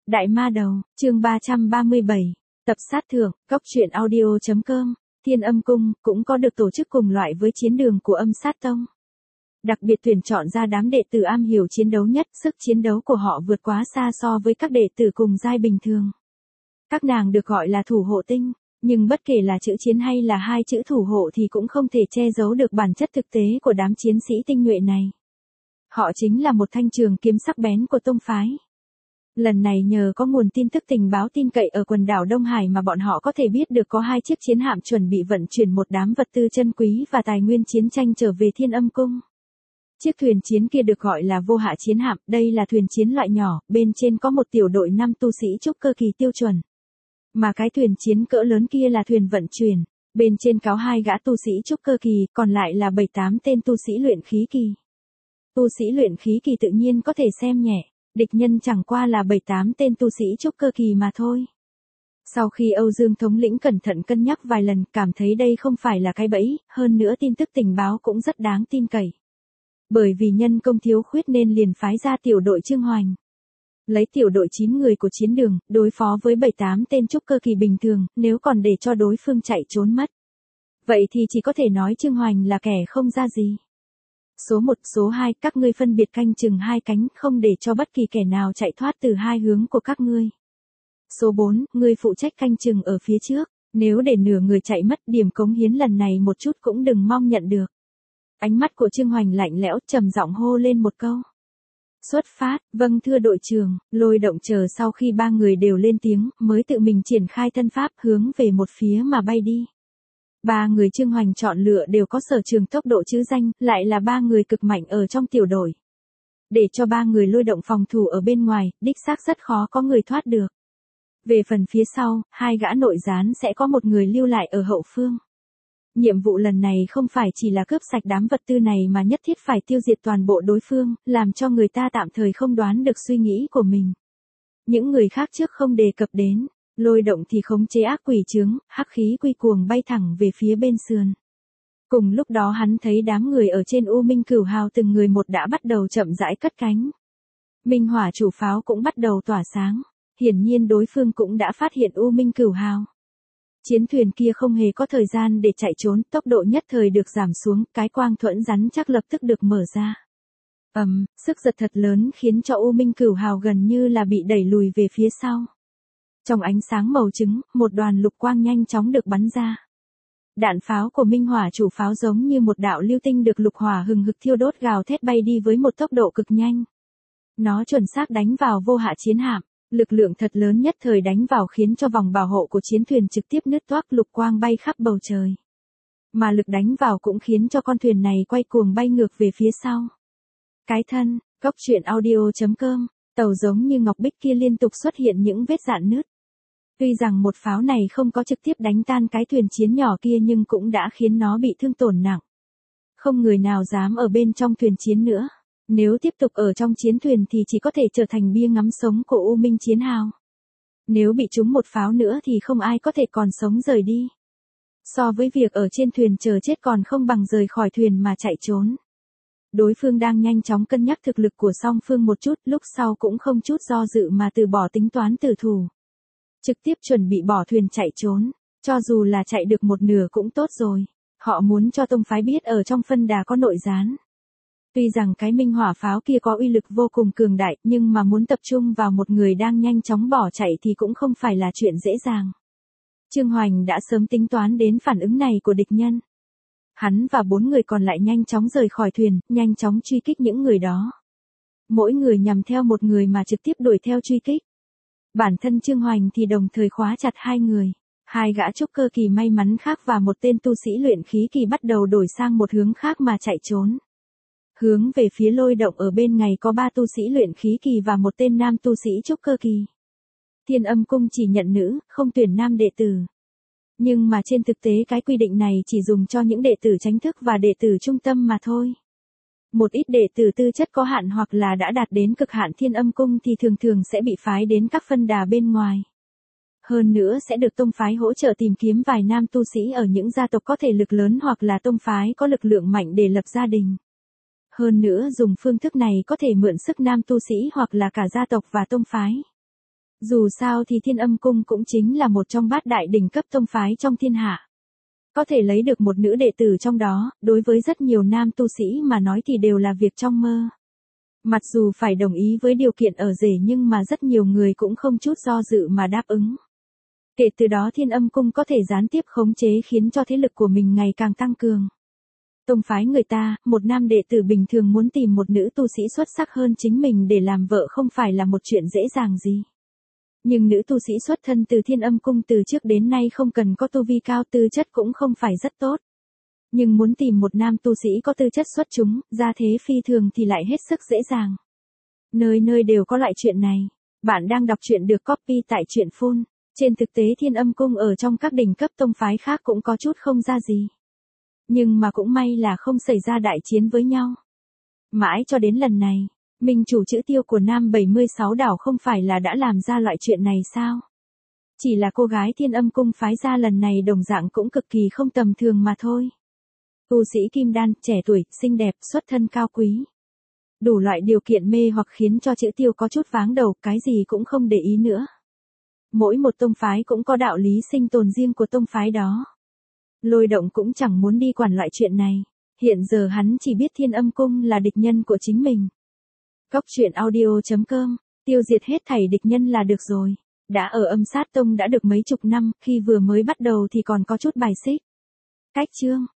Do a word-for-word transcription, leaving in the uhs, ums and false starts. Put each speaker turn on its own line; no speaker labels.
Đại Ma Đầu, chương ba trăm ba mươi bảy, tập sát thượng, góc truyện audio chấm com, Thiên Âm Cung, cũng có được tổ chức cùng loại với chiến đường của Âm Sát Tông. Đặc biệt tuyển chọn ra đám đệ tử am hiểu chiến đấu nhất, sức chiến đấu của họ vượt quá xa so với các đệ tử cùng giai bình thường. Các nàng được gọi là thủ hộ tinh, nhưng bất kể là chữ chiến hay là hai chữ thủ hộ thì cũng không thể che giấu được bản chất thực tế của đám chiến sĩ tinh nhuệ này. Họ chính là một thanh trường kiếm sắc bén của tông phái. Lần này nhờ có nguồn tin tức tình báo tin cậy ở quần đảo Đông Hải mà bọn họ có thể biết được có hai chiếc chiến hạm chuẩn bị vận chuyển một đám vật tư chân quý và tài nguyên chiến tranh trở về Thiên Âm Cung. Chiếc thuyền chiến kia được gọi là Vô Hạ chiến hạm, đây là thuyền chiến loại nhỏ, bên trên có một tiểu đội năm tu sĩ trúc cơ kỳ tiêu chuẩn. Mà cái thuyền chiến cỡ lớn kia là thuyền vận chuyển, bên trên có hai gã tu sĩ trúc cơ kỳ, còn lại là bảy tám tên tu sĩ luyện khí kỳ. Tu sĩ luyện khí kỳ tự nhiên có thể xem nhẹ. Địch nhân chẳng qua là bảy tám tên tu sĩ trúc cơ kỳ mà thôi. Sau khi Âu Dương thống lĩnh cẩn thận cân nhắc vài lần, cảm thấy đây không phải là cái bẫy, hơn nữa tin tức tình báo cũng rất đáng tin cậy. Bởi vì nhân công thiếu khuyết nên liền phái ra tiểu đội Trương Hoành. Lấy tiểu đội chín người của chiến đường, đối phó với bảy tám tên trúc cơ kỳ bình thường, nếu còn để cho đối phương chạy trốn mất. Vậy thì chỉ có thể nói Trương Hoành là kẻ không ra gì. Số một, số hai, các ngươi phân biệt canh chừng hai cánh, không để cho bất kỳ kẻ nào chạy thoát từ hai hướng của các ngươi. Số bốn, ngươi phụ trách canh chừng ở phía trước, nếu để nửa người chạy mất, điểm cống hiến lần này một chút cũng đừng mong nhận được. Ánh mắt của Trương Hoành lạnh lẽo, trầm giọng hô lên một câu. Xuất phát, vâng thưa đội trưởng. Lôi Động chờ sau khi ba người đều lên tiếng, mới tự mình triển khai thân pháp hướng về một phía mà bay đi. Ba người Trương Hoành chọn lựa đều có sở trường tốc độ chữ danh, lại là ba người cực mạnh ở trong tiểu đội. Để cho ba người Lôi Động phòng thủ ở bên ngoài, đích xác rất khó có người thoát được. Về phần phía sau, hai gã nội gián sẽ có một người lưu lại ở hậu phương. Nhiệm vụ lần này không phải chỉ là cướp sạch đám vật tư này mà nhất thiết phải tiêu diệt toàn bộ đối phương, làm cho người ta tạm thời không đoán được suy nghĩ của mình. Những người khác trước không đề cập đến. Lôi Động thì khống chế ác quỷ trướng, hắc khí quy cuồng bay thẳng về phía bên sườn. Cùng lúc đó hắn thấy đám người ở trên U Minh Cửu Hào từng người một đã bắt đầu chậm rãi cất cánh. Minh Hỏa chủ pháo cũng bắt đầu tỏa sáng, hiển nhiên đối phương cũng đã phát hiện U Minh Cửu Hào. Chiến thuyền kia không hề có thời gian để chạy trốn, tốc độ nhất thời được giảm xuống, cái quang thuẫn rắn chắc lập tức được mở ra. Ầm, um, sức giật thật lớn khiến cho U Minh Cửu Hào gần như là bị đẩy lùi về phía sau. Trong ánh sáng màu trứng, một đoàn lục quang nhanh chóng được bắn ra. Đạn pháo của Minh Hỏa chủ pháo giống như một đạo lưu tinh được lục hỏa hừng hực thiêu đốt gào thét bay đi với một tốc độ cực nhanh. Nó chuẩn xác đánh vào Vô Hạ chiến hạm, lực lượng thật lớn nhất thời đánh vào khiến cho vòng bảo hộ của chiến thuyền trực tiếp nứt toác, lục quang bay khắp bầu trời. Mà lực đánh vào cũng khiến cho con thuyền này quay cuồng bay ngược về phía sau. Cái thân, góc truyện audio chấm com, tàu giống như ngọc bích kia liên tục xuất hiện những vết rạn nứt. Tuy rằng một pháo này không có trực tiếp đánh tan cái thuyền chiến nhỏ kia nhưng cũng đã khiến nó bị thương tổn nặng. Không người nào dám ở bên trong thuyền chiến nữa. Nếu tiếp tục ở trong chiến thuyền thì chỉ có thể trở thành bia ngắm sống của U Minh chiến hào. Nếu bị trúng một pháo nữa thì không ai có thể còn sống rời đi. So với việc ở trên thuyền chờ chết còn không bằng rời khỏi thuyền mà chạy trốn. Đối phương đang nhanh chóng cân nhắc thực lực của song phương một chút, lúc sau cũng không chút do dự mà từ bỏ tính toán tử thủ. Trực tiếp chuẩn bị bỏ thuyền chạy trốn, cho dù là chạy được một nửa cũng tốt rồi. Họ muốn cho tông phái biết ở trong phân đà có nội gián. Tuy rằng cái Minh Hỏa pháo kia có uy lực vô cùng cường đại, nhưng mà muốn tập trung vào một người đang nhanh chóng bỏ chạy thì cũng không phải là chuyện dễ dàng. Trương Hoành đã sớm tính toán đến phản ứng này của địch nhân. Hắn và bốn người còn lại nhanh chóng rời khỏi thuyền, nhanh chóng truy kích những người đó. Mỗi người nhằm theo một người mà trực tiếp đuổi theo truy kích. Bản thân Trương Hoành thì đồng thời khóa chặt hai người. Hai gã trúc cơ kỳ may mắn khác và một tên tu sĩ luyện khí kỳ bắt đầu đổi sang một hướng khác mà chạy trốn. Hướng về phía Lôi Động ở bên ngày có ba tu sĩ luyện khí kỳ và một tên nam tu sĩ trúc cơ kỳ. Thiên Âm Cung chỉ nhận nữ, không tuyển nam đệ tử. Nhưng mà trên thực tế cái quy định này chỉ dùng cho những đệ tử chính thức và đệ tử trung tâm mà thôi. Một ít đệ tử tư chất có hạn hoặc là đã đạt đến cực hạn Thiên Âm Cung thì thường thường sẽ bị phái đến các phân đà bên ngoài. Hơn nữa sẽ được tông phái hỗ trợ tìm kiếm vài nam tu sĩ ở những gia tộc có thể lực lớn hoặc là tông phái có lực lượng mạnh để lập gia đình. Hơn nữa dùng phương thức này có thể mượn sức nam tu sĩ hoặc là cả gia tộc và tông phái. Dù sao thì Thiên Âm Cung cũng chính là một trong bát đại đỉnh cấp tông phái trong thiên hạ. Có thể lấy được một nữ đệ tử trong đó, đối với rất nhiều nam tu sĩ mà nói thì đều là việc trong mơ. Mặc dù phải đồng ý với điều kiện ở rể nhưng mà rất nhiều người cũng không chút do dự mà đáp ứng. Kể từ đó Thiên Âm Cung có thể gián tiếp khống chế khiến cho thế lực của mình ngày càng tăng cường. Tông phái người ta, một nam đệ tử bình thường muốn tìm một nữ tu sĩ xuất sắc hơn chính mình để làm vợ không phải là một chuyện dễ dàng gì. Nhưng nữ tu sĩ xuất thân từ Thiên Âm Cung từ trước đến nay không cần có tu vi cao, tư chất cũng không phải rất tốt. Nhưng muốn tìm một nam tu sĩ có tư chất xuất chúng, gia thế phi thường thì lại hết sức dễ dàng. Nơi nơi đều có loại chuyện này. Bạn đang đọc truyện được copy tại truyện phone. Trên thực tế Thiên Âm Cung ở trong các đỉnh cấp tông phái khác cũng có chút không ra gì. Nhưng mà cũng may là không xảy ra đại chiến với nhau. Mãi cho đến lần này, minh chủ chữ Tiêu của Nam bảy mươi sáu đảo không phải là đã làm ra loại chuyện này sao? Chỉ là cô gái Thiên Âm Cung phái ra lần này đồng dạng cũng cực kỳ không tầm thường mà thôi. Tu sĩ kim đan, trẻ tuổi, xinh đẹp, xuất thân cao quý. Đủ loại điều kiện mê hoặc khiến cho chữ Tiêu có chút váng đầu, cái gì cũng không để ý nữa. Mỗi một tông phái cũng có đạo lý sinh tồn riêng của tông phái đó. Lôi Động cũng chẳng muốn đi quản loại chuyện này. Hiện giờ hắn chỉ biết Thiên Âm Cung là địch nhân của chính mình. Cốc truyện audio chấm com, tiêu diệt hết thảy địch nhân là được rồi. Đã ở Âm Sát Tông đã được mấy chục năm, khi vừa mới bắt đầu thì còn có chút bài xích. Cách chương